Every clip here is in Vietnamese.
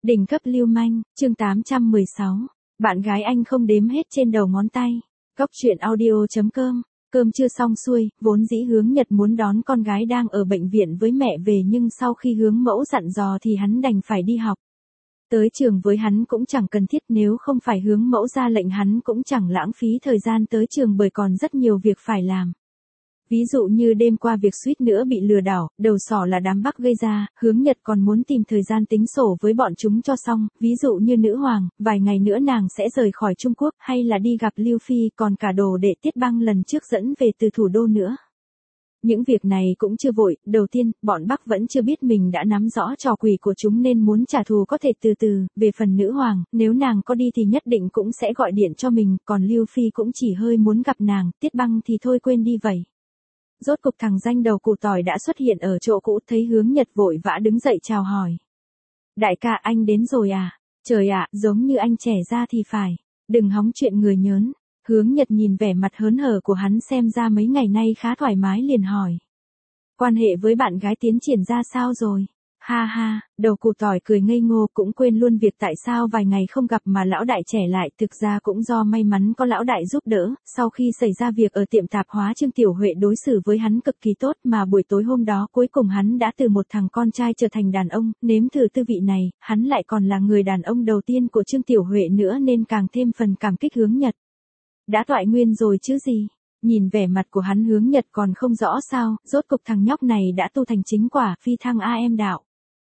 Đỉnh cấp lưu manh, chương 816. Bạn gái anh không đếm hết trên đầu ngón tay. Góc truyện audio.com. Cơm chưa xong xuôi, vốn dĩ Hướng Nhật muốn đón con gái đang ở bệnh viện với mẹ về, nhưng sau khi Hướng mẫu dặn dò thì hắn đành phải đi học. Tới trường với hắn cũng chẳng cần thiết, nếu không phải Hướng mẫu ra lệnh hắn cũng chẳng lãng phí thời gian tới trường bởi còn rất nhiều việc phải làm. Ví dụ như đêm qua việc suýt nữa bị lừa đảo, đầu sỏ là đám Bắc gây ra, Hướng Nhật còn muốn tìm thời gian tính sổ với bọn chúng cho xong, ví dụ như nữ hoàng, vài ngày nữa nàng sẽ rời khỏi Trung Quốc, hay là đi gặp Lưu Phi, còn cả đồ đệ Tiết Băng lần trước dẫn về từ thủ đô nữa. Những việc này cũng chưa vội, đầu tiên, bọn Bắc vẫn chưa biết mình đã nắm rõ trò quỷ của chúng nên muốn trả thù có thể từ từ, về phần nữ hoàng, nếu nàng có đi thì nhất định cũng sẽ gọi điện cho mình, còn Lưu Phi cũng chỉ hơi muốn gặp nàng, Tiết Băng thì thôi quên đi vậy. Rốt cục thằng danh đầu củ tỏi đã xuất hiện ở chỗ cũ, thấy Hướng Nhật vội vã đứng dậy chào hỏi. Đại ca, anh đến rồi à? Trời ạ, giống như anh trẻ ra thì phải. Đừng hóng chuyện người nhớn. Hướng Nhật nhìn vẻ mặt hớn hở của hắn xem ra mấy ngày nay khá thoải mái liền hỏi. Quan hệ với bạn gái tiến triển ra sao rồi? Ha ha, đầu củ tỏi cười ngây ngô, cũng quên luôn việc tại sao vài ngày không gặp mà lão đại trẻ lại, thực ra cũng do may mắn có lão đại giúp đỡ, sau khi xảy ra việc ở tiệm tạp hóa Trương Tiểu Huệ đối xử với hắn cực kỳ tốt, mà buổi tối hôm đó cuối cùng hắn đã từ một thằng con trai trở thành đàn ông, nếm thử tư vị này, hắn lại còn là người đàn ông đầu tiên của Trương Tiểu Huệ nữa nên càng thêm phần cảm kích Hướng Nhật. Đã toại nguyên rồi chứ gì? Nhìn vẻ mặt của hắn Hướng Nhật còn không rõ sao, rốt cục thằng nhóc này đã tu thành chính quả, phi thăng AM đạo.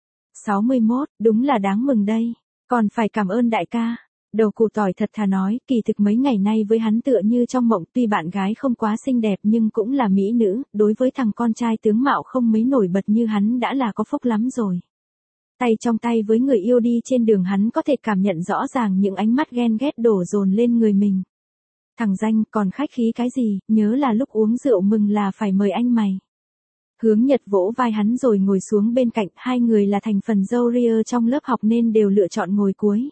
61, đúng là đáng mừng đây. Còn phải cảm ơn đại ca. Đầu củ tỏi thật thà nói, kỳ thực mấy ngày nay với hắn tựa như trong mộng, tuy bạn gái không quá xinh đẹp nhưng cũng là mỹ nữ, đối với thằng con trai tướng mạo không mấy nổi bật như hắn đã là có phúc lắm rồi. Tay trong tay với người yêu đi trên đường, hắn có thể cảm nhận rõ ràng những ánh mắt ghen ghét đổ dồn lên người mình. Thằng danh, còn khách khí cái gì, nhớ là lúc uống rượu mừng là phải mời anh mày. Hướng Nhật vỗ vai hắn rồi ngồi xuống bên cạnh, hai người là thành phần dâu ria trong lớp học nên đều lựa chọn ngồi cuối.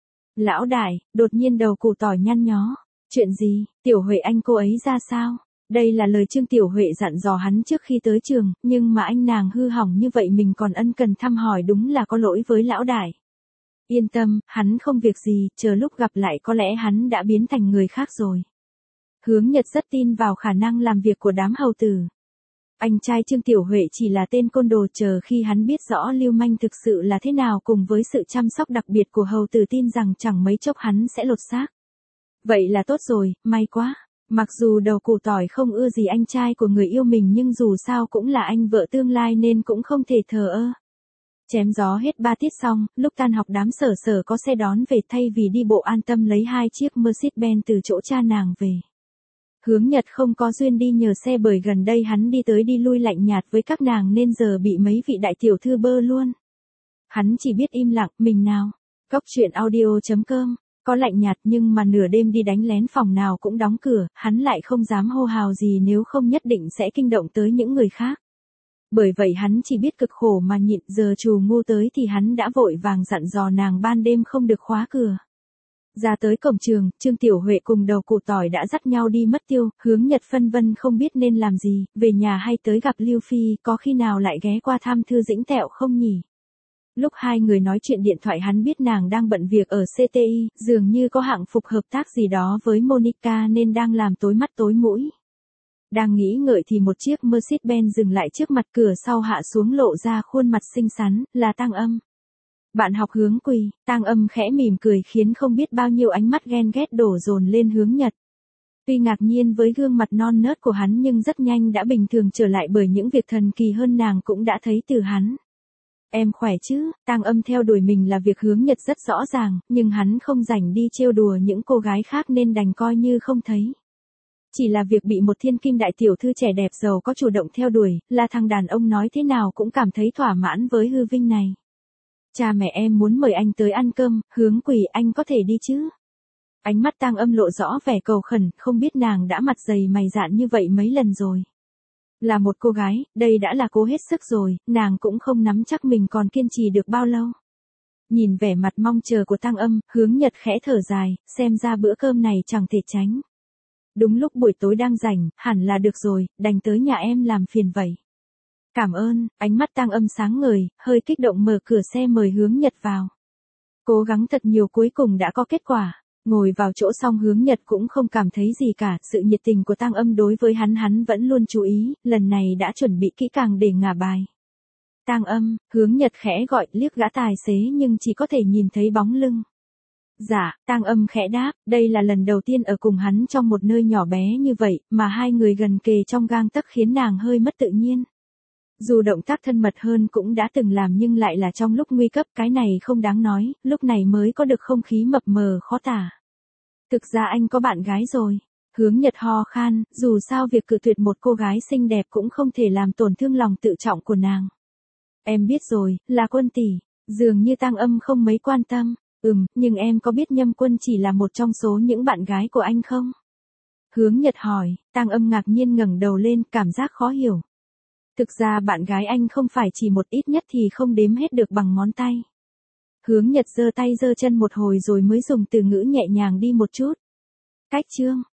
Lão đại, đột nhiên đầu củ tỏi nhăn nhó. Chuyện gì, Tiểu Huệ anh cô ấy ra sao? Đây là lời Trương Tiểu Huệ dặn dò hắn trước khi tới trường, nhưng mà anh nàng hư hỏng như vậy mình còn ân cần thăm hỏi, đúng là có lỗi với lão đại. Yên tâm, hắn không việc gì, chờ lúc gặp lại có lẽ hắn đã biến thành người khác rồi. Hướng Nhật rất tin vào khả năng làm việc của đám hầu tử. Anh trai Trương Tiểu Huệ chỉ là tên côn đồ, chờ khi hắn biết rõ lưu manh thực sự là thế nào cùng với sự chăm sóc đặc biệt của hầu tử tin rằng chẳng mấy chốc hắn sẽ lột xác. Vậy là tốt rồi, may quá. Mặc dù đầu củ tỏi không ưa gì anh trai của người yêu mình nhưng dù sao cũng là anh vợ tương lai nên cũng không thể thờ ơ. Chém gió hết 3 tiết xong, lúc tan học đám Sở Sở có xe đón về, thay vì đi bộ an tâm lấy 2 chiếc Mercedes-Benz từ chỗ cha nàng về. Hướng Nhật không có duyên đi nhờ xe bởi gần đây hắn đi tới đi lui lạnh nhạt với các nàng nên giờ bị mấy vị đại tiểu thư bơ luôn. Hắn chỉ biết im lặng, mình nào. Góc truyện audio.com. Có lạnh nhạt nhưng mà nửa đêm đi đánh lén phòng nào cũng đóng cửa, hắn lại không dám hô hào gì nếu không nhất định sẽ kinh động tới những người khác. Bởi vậy hắn chỉ biết cực khổ mà nhịn, giờ Trù Ngu tới thì hắn đã vội vàng dặn dò nàng ban đêm không được khóa cửa. Ra tới cổng trường, Trương Tiểu Huệ cùng đầu củ tỏi đã dắt nhau đi mất tiêu, Hướng Nhật phân vân không biết nên làm gì, về nhà hay tới gặp Lưu Phi, có khi nào lại ghé qua thăm Thư Dĩnh Tẹo không nhỉ? Lúc hai người nói chuyện điện thoại hắn biết nàng đang bận việc ở CTI, dường như có hạng mục hợp tác gì đó với Monica nên đang làm tối mắt tối mũi. Đang nghĩ ngợi thì một chiếc Mercedes-Benz dừng lại trước mặt, cửa sau hạ xuống lộ ra khuôn mặt xinh xắn, là Tang Âm. Bạn học Hướng Quỳ. Tang Âm khẽ mỉm cười khiến không biết bao nhiêu ánh mắt ghen ghét đổ dồn lên Hướng Nhật. Tuy ngạc nhiên với gương mặt non nớt của hắn nhưng rất nhanh đã bình thường trở lại bởi những việc thần kỳ hơn nàng cũng đã thấy từ hắn. Em khỏe chứ? Tang Âm theo đuổi mình là việc Hướng Nhật rất rõ ràng, nhưng hắn không rảnh đi trêu đùa những cô gái khác nên đành coi như không thấy. Chỉ là việc bị một thiên kim đại tiểu thư trẻ đẹp giàu có chủ động theo đuổi, là thằng đàn ông nói thế nào cũng cảm thấy thỏa mãn với hư vinh này. Cha mẹ em muốn mời anh tới ăn cơm, Hướng Quỳ anh có thể đi chứ? Ánh mắt Tang Âm lộ rõ vẻ cầu khẩn, không biết nàng đã mặt dày mày dạn như vậy mấy lần rồi. Là một cô gái, đây đã là cố hết sức rồi, nàng cũng không nắm chắc mình còn kiên trì được bao lâu. Nhìn vẻ mặt mong chờ của Tang Âm, Hướng Nhật khẽ thở dài, xem ra bữa cơm này chẳng thể tránh. Đúng lúc buổi tối đang rảnh, hẳn là được rồi, đành tới nhà em làm phiền vậy. Cảm ơn, ánh mắt Tang Âm sáng ngời, hơi kích động mở cửa xe mời Hướng Nhật vào. Cố gắng thật nhiều cuối cùng đã có kết quả. Ngồi vào chỗ xong Hướng Nhật cũng không cảm thấy gì cả, sự nhiệt tình của Tang Âm đối với hắn vẫn luôn chú ý, lần này đã chuẩn bị kỹ càng để ngả bài. Tang Âm, Hướng Nhật khẽ gọi liếc gã tài xế nhưng chỉ có thể nhìn thấy bóng lưng. Dạ, Tang Âm khẽ đáp, đây là lần đầu tiên ở cùng hắn trong một nơi nhỏ bé như vậy, mà hai người gần kề trong gang tấc khiến nàng hơi mất tự nhiên. Dù động tác thân mật hơn cũng đã từng làm nhưng lại là trong lúc nguy cấp, cái này không đáng nói, lúc này mới có được không khí mập mờ khó tả. Thực ra anh có bạn gái rồi. Hướng Nhật ho khan, dù sao việc cự tuyệt một cô gái xinh đẹp cũng không thể làm tổn thương lòng tự trọng của nàng. Em biết rồi, là Quân tỷ. Dường như Tang Âm không mấy quan tâm. Nhưng em có biết Nhâm Quân chỉ là một trong số những bạn gái của anh không? Hướng Nhật hỏi, Tang Âm ngạc nhiên ngẩng đầu lên, cảm giác khó hiểu. Thực ra bạn gái anh không phải chỉ một, ít nhất thì không đếm hết được bằng ngón tay. Hướng Nhật giơ tay giơ chân một hồi rồi mới dùng từ ngữ nhẹ nhàng đi một chút. Cách chương.